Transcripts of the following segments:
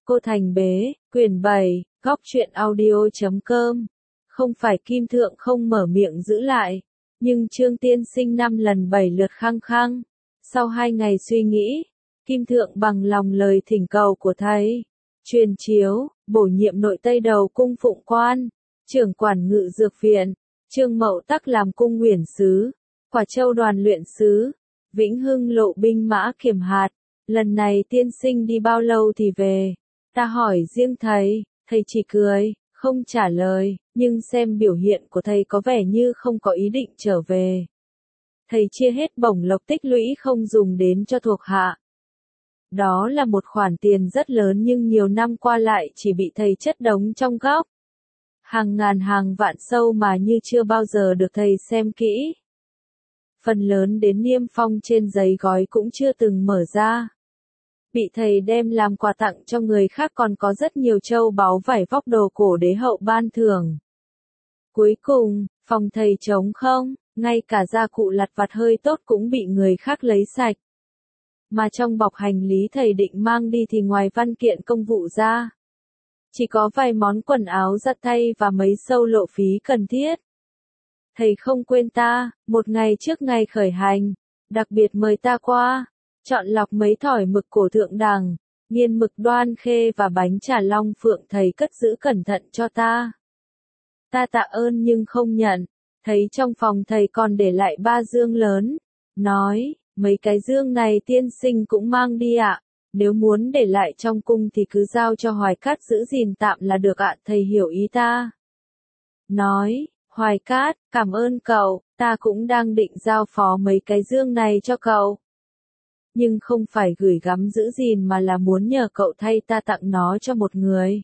Cô Thành Bế, quyển 7, góc truyện audio.com. Không phải Kim Thượng không mở miệng giữ lại, nhưng Trương Tiên Sinh 5 lần 7 lượt khăng khăng. Sau 2 ngày suy nghĩ, Kim Thượng bằng lòng lời thỉnh cầu của thầy, truyền chiếu, bổ nhiệm nội Tây Đầu cung phụng quan, trưởng quản ngự dược viện, Trương Mậu Tắc làm cung uyển sứ, Quả Châu đoàn luyện sứ, Vĩnh Hưng lộ binh mã kiểm hạt. Lần này tiên sinh đi bao lâu thì về? Ta hỏi riêng thầy chỉ cười, không trả lời, nhưng xem biểu hiện của thầy có vẻ như không có ý định trở về. Thầy chia hết bổng lộc tích lũy không dùng đến cho thuộc hạ. Đó là một khoản tiền rất lớn nhưng nhiều năm qua lại chỉ bị thầy chất đống trong góc. Hàng ngàn hàng vạn sâu mà như chưa bao giờ được thầy xem kỹ. Phần lớn đến niêm phong trên giấy gói cũng chưa từng mở ra. Bị thầy đem làm quà tặng cho người khác còn có rất nhiều châu báu vải vóc đồ cổ đế hậu ban thưởng. Cuối cùng, phòng thầy trống không, ngay cả gia cụ lặt vặt hơi tốt cũng bị người khác lấy sạch. Mà trong bọc hành lý thầy định mang đi thì ngoài văn kiện công vụ ra, chỉ có vài món quần áo giặt thay và mấy sâu lộ phí cần thiết. Thầy không quên ta, một ngày trước ngày khởi hành, đặc biệt mời ta qua, chọn lọc mấy thỏi mực cổ thượng đẳng, nghiên mực Đoan Khê và bánh trà Long Phượng thầy cất giữ cẩn thận cho ta. Ta tạ ơn nhưng không nhận, thấy trong phòng thầy còn để lại 3 dương lớn, nói, mấy cái dương này tiên sinh cũng mang đi ạ, nếu muốn để lại trong cung thì cứ giao cho Hoài Cát giữ gìn tạm là được ạ, thầy hiểu ý ta. Nói, Hoài Cát, cảm ơn cậu, ta cũng đang định giao phó mấy cái dương này cho cậu. Nhưng không phải gửi gắm giữ gìn mà là muốn nhờ cậu thay ta tặng nó cho một người.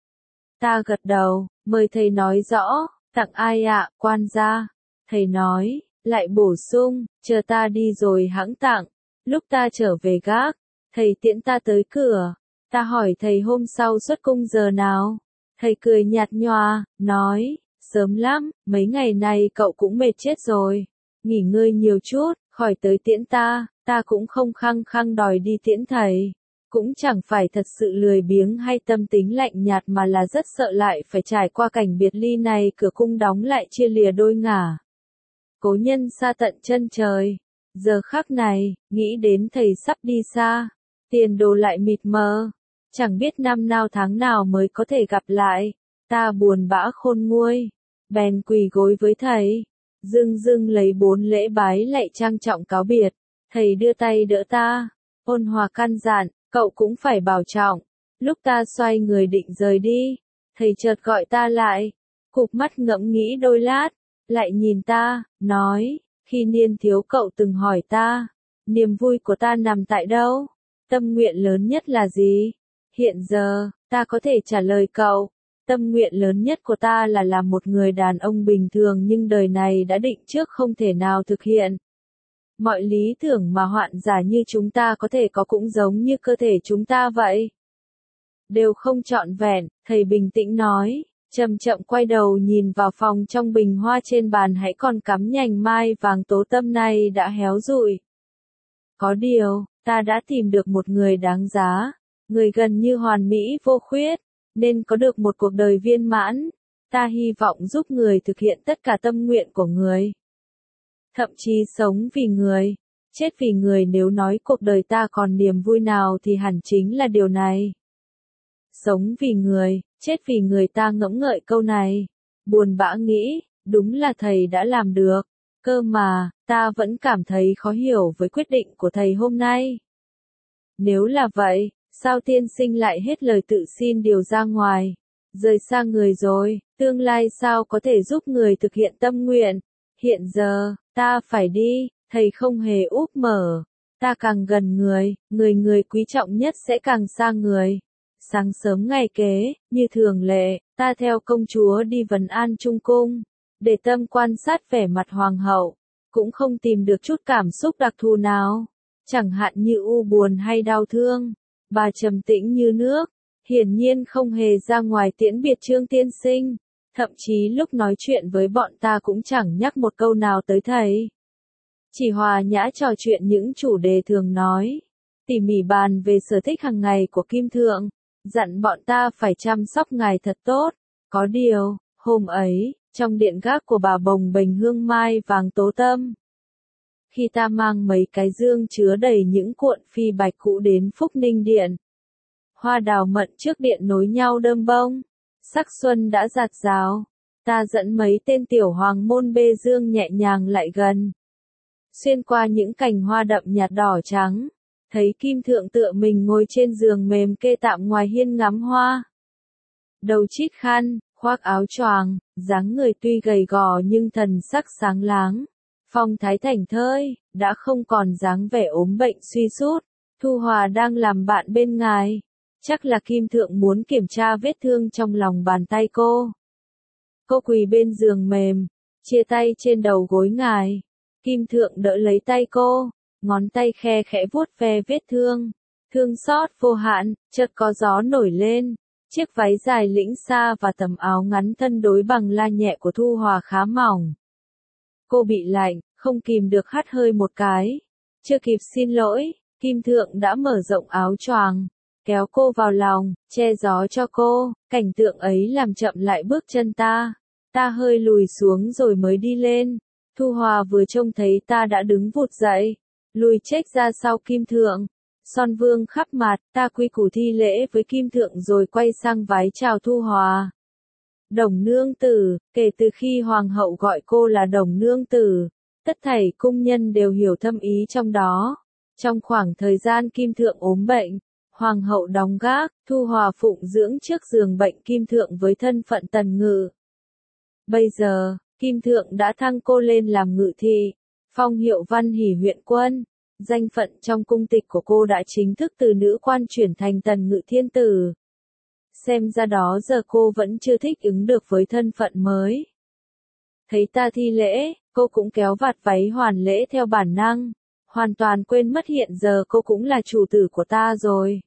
Ta gật đầu, mời thầy nói rõ, tặng ai ạ, quan gia. Thầy nói, lại bổ sung, chờ ta đi rồi hẵng tặng. Lúc ta trở về gác, thầy tiễn ta tới cửa. Ta hỏi thầy hôm sau xuất cung giờ nào. Thầy cười nhạt nhòa, nói, sớm lắm, mấy ngày này cậu cũng mệt chết rồi. Nghỉ ngơi nhiều chút, khỏi tới tiễn ta. Ta cũng không khăng khăng đòi đi tiễn thầy, cũng chẳng phải thật sự lười biếng hay tâm tính lạnh nhạt mà là rất sợ lại phải trải qua cảnh biệt ly này, cửa cung đóng lại chia lìa đôi ngả. Cố nhân xa tận chân trời, giờ khắc này, nghĩ đến thầy sắp đi xa, tiền đồ lại mịt mờ, chẳng biết năm nào tháng nào mới có thể gặp lại, ta buồn bã khôn nguôi, bèn quỳ gối với thầy, dưng dưng lấy 4 lễ bái lạy trang trọng cáo biệt. Thầy đưa tay đỡ ta, ôn hòa căn dặn, cậu cũng phải bảo trọng. Lúc ta xoay người định rời đi, thầy chợt gọi ta lại, cụp mắt ngẫm nghĩ đôi lát, lại nhìn ta, nói, khi niên thiếu cậu từng hỏi ta, niềm vui của ta nằm tại đâu? Tâm nguyện lớn nhất là gì? Hiện giờ, ta có thể trả lời cậu, tâm nguyện lớn nhất của ta là làm một người đàn ông bình thường nhưng đời này đã định trước không thể nào thực hiện. Mọi lý tưởng mà hoạn giả như chúng ta có thể có cũng giống như cơ thể chúng ta vậy. Đều không trọn vẹn, thầy bình tĩnh nói, chậm chậm quay đầu nhìn vào phòng trong bình hoa trên bàn hãy còn cắm nhành mai vàng tố tâm này đã héo rụi. Có điều, ta đã tìm được một người đáng giá, người gần như hoàn mỹ vô khuyết, nên có được một cuộc đời viên mãn. Ta hy vọng giúp người thực hiện tất cả tâm nguyện của người. Thậm chí sống vì người, chết vì người, nếu nói cuộc đời ta còn niềm vui nào thì hẳn chính là điều này. Sống vì người, chết vì người, ta ngẫm ngợi câu này, buồn bã nghĩ, đúng là thầy đã làm được, cơ mà, ta vẫn cảm thấy khó hiểu với quyết định của thầy hôm nay. Nếu là vậy, sao tiên sinh lại hết lời tự xin điều ra ngoài, rời xa người rồi, tương lai sao có thể giúp người thực hiện tâm nguyện, hiện giờ, ta phải đi, thầy không hề úp mở, ta càng gần người, người quý trọng nhất sẽ càng xa người. Sáng sớm ngày kế, như thường lệ, ta theo công chúa đi vấn an trung cung, để tâm quan sát vẻ mặt hoàng hậu, cũng không tìm được chút cảm xúc đặc thù nào, chẳng hạn như u buồn hay đau thương, bà trầm tĩnh như nước, hiển nhiên không hề ra ngoài tiễn biệt Trương tiên sinh. Thậm chí lúc nói chuyện với bọn ta cũng chẳng nhắc một câu nào tới thầy. Chỉ hòa nhã trò chuyện những chủ đề thường nói, tỉ mỉ bàn về sở thích hàng ngày của Kim Thượng, dặn bọn ta phải chăm sóc ngài thật tốt. Có điều, hôm ấy, trong điện gác của bà bồng bềnh hương mai vàng tố tâm. Khi ta mang mấy cái dương chứa đầy những cuộn phi bạch cũ đến Phúc Ninh Điện, hoa đào mận trước điện nối nhau đơm bông, sắc xuân đã rạt rào, ta dẫn mấy tên tiểu hoàng môn bê dương nhẹ nhàng lại gần. Xuyên qua những cành hoa đậm nhạt đỏ trắng, thấy Kim Thượng tựa mình ngồi trên giường mềm kê tạm ngoài hiên ngắm hoa. Đầu chít khăn, khoác áo choàng, dáng người tuy gầy gò nhưng thần sắc sáng láng, phong thái thảnh thơi, đã không còn dáng vẻ ốm bệnh suy sút. Thu Hòa đang làm bạn bên ngài, chắc là Kim Thượng muốn kiểm tra vết thương trong lòng bàn tay cô. Cô quỳ bên giường mềm, chia tay trên đầu gối ngài. Kim Thượng đỡ lấy tay cô, ngón tay khe khẽ vuốt ve vết thương. Thương xót vô hạn, chợt có gió nổi lên. Chiếc váy dài lĩnh xa và tấm áo ngắn thân đối bằng la nhẹ của Thu Hòa khá mỏng. Cô bị lạnh, không kìm được hắt hơi một cái. Chưa kịp xin lỗi, Kim Thượng đã mở rộng áo choàng, kéo cô vào lòng, che gió cho cô. Cảnh tượng ấy làm chậm lại bước chân ta. Ta hơi lùi xuống rồi mới đi lên. Thu Hòa vừa trông thấy ta đã đứng vụt dậy, lùi chếch ra sau Kim Thượng. Son vương khắp mặt, ta quy củ thi lễ với Kim Thượng rồi quay sang vái chào Thu Hòa. Đồng nương tử, kể từ khi Hoàng hậu gọi cô là Đồng nương tử, tất thảy cung nhân đều hiểu thâm ý trong đó. Trong khoảng thời gian Kim Thượng ốm bệnh, Hoàng hậu đóng gác, Thu Hòa phụng dưỡng trước giường bệnh Kim Thượng với thân phận tần ngự. Bây giờ, Kim Thượng đã thăng cô lên làm ngự thị, phong hiệu Văn Hỷ huyện quân. Danh phận trong cung tịch của cô đã chính thức từ nữ quan chuyển thành tần ngự thiên tử. Xem ra đó giờ cô vẫn chưa thích ứng được với thân phận mới. Thấy ta thi lễ, cô cũng kéo vạt váy hoàn lễ theo bản năng, hoàn toàn quên mất hiện giờ cô cũng là chủ tử của ta rồi.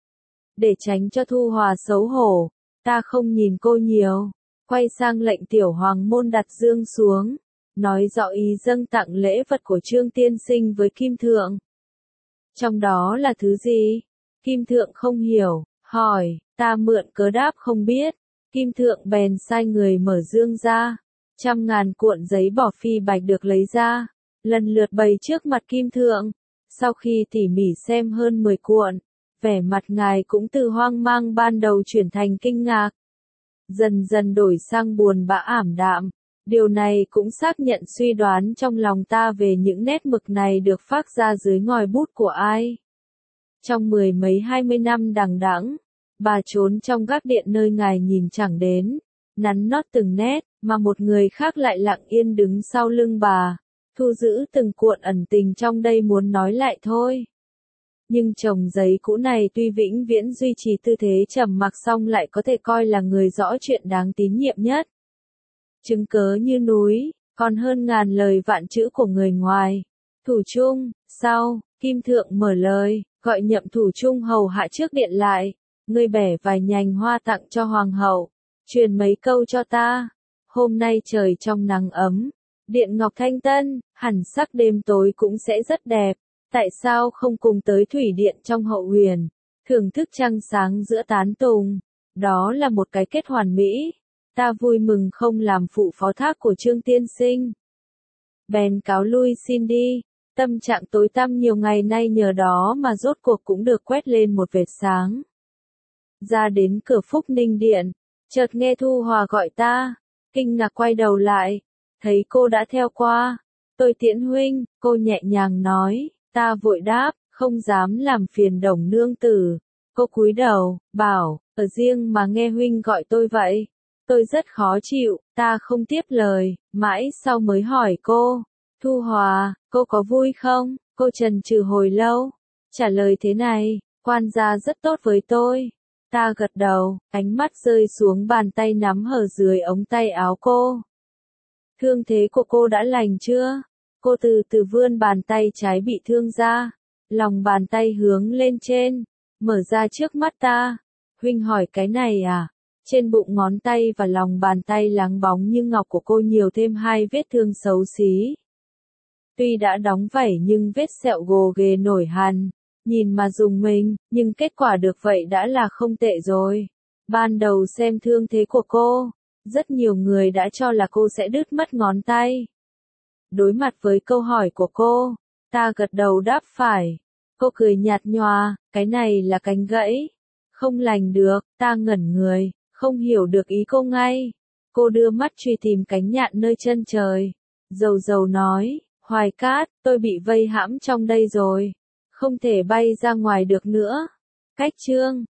Để tránh cho Thu Hòa xấu hổ, ta không nhìn cô nhiều, quay sang lệnh tiểu hoàng môn đặt dương xuống, nói rõ ý dâng tặng lễ vật của Trương tiên sinh với Kim Thượng. Trong đó là thứ gì? Kim Thượng không hiểu, hỏi, ta mượn cớ đáp không biết. Kim Thượng bèn sai người mở dương ra, 100.000 cuộn giấy bỏ phi bạch được lấy ra, lần lượt bày trước mặt Kim Thượng. Sau khi tỉ mỉ xem hơn 10 cuộn, vẻ mặt ngài cũng từ hoang mang ban đầu chuyển thành kinh ngạc, dần dần đổi sang buồn bã ảm đạm. Điều này cũng xác nhận suy đoán trong lòng ta về những nét mực này được phác ra dưới ngòi bút của ai. Trong 10 mấy 20 năm đằng đẵng, bà trốn trong gác điện nơi ngài nhìn chẳng đến, nắn nót từng nét, mà một người khác lại lặng yên đứng sau lưng bà, thu giữ từng cuộn ẩn tình trong đây muốn nói lại thôi. Nhưng chồng giấy cũ này tuy vĩnh viễn duy trì tư thế trầm mặc song lại có thể coi là người rõ chuyện đáng tín nhiệm nhất. Chứng cớ như núi, còn hơn ngàn lời vạn chữ của người ngoài. Thủ trung, sau, Kim Thượng mở lời, gọi Nhậm thủ trung hầu hạ trước điện lại. Ngươi bẻ vài nhành hoa tặng cho Hoàng hậu, truyền mấy câu cho ta. Hôm nay trời trong nắng ấm, điện ngọc thanh tân, hẳn sắc đêm tối cũng sẽ rất đẹp. Tại sao không cùng tới thủy điện trong hậu huyền, thưởng thức trăng sáng giữa tán tùng? Đó là một cái kết hoàn mỹ. Ta vui mừng không làm phụ phó thác của Trương tiên sinh. Bèn cáo lui xin đi. Tâm trạng tối tăm nhiều ngày nay nhờ đó mà rốt cuộc cũng được quét lên một vệt sáng. Ra đến cửa Phúc Ninh Điện, chợt nghe Thu Hòa gọi ta, kinh ngạc quay đầu lại, thấy cô đã theo qua. Tôi tiễn huynh, cô nhẹ nhàng nói, ta vội đáp, không dám làm phiền Đồng nương tử. Cô cúi đầu, bảo, ở riêng mà nghe huynh gọi tôi vậy. Tôi rất khó chịu, ta không tiếp lời, mãi sau mới hỏi cô, Thu Hòa, cô có vui không? Cô chần chừ hồi lâu, trả lời thế này, quan gia rất tốt với tôi. Ta gật đầu, ánh mắt rơi xuống bàn tay nắm hở dưới ống tay áo cô. Thương thế của cô đã lành chưa? Cô từ từ vươn bàn tay trái bị thương ra, lòng bàn tay hướng lên trên, mở ra trước mắt ta. Huynh hỏi cái này à? Trên bụng ngón tay và lòng bàn tay láng bóng như ngọc của cô nhiều thêm 2 vết thương xấu xí. Tuy đã đóng vảy nhưng vết sẹo gồ ghề nổi hằn, Nhìn mà dùng mình, nhưng kết quả được vậy đã là không tệ rồi. Ban đầu xem thương thế của cô, rất nhiều người đã cho là cô sẽ đứt mất ngón tay. Đối mặt với câu hỏi của cô, ta gật đầu đáp phải. Cô cười nhạt nhòa, cái này là cánh gãy. Không lành được, ta ngẩn người, không hiểu được ý cô ngay. Cô đưa mắt truy tìm cánh nhạn nơi chân trời. Dầu dầu nói, Hoài Cát, tôi bị vây hãm trong đây rồi. Không thể bay ra ngoài được nữa. Cách chương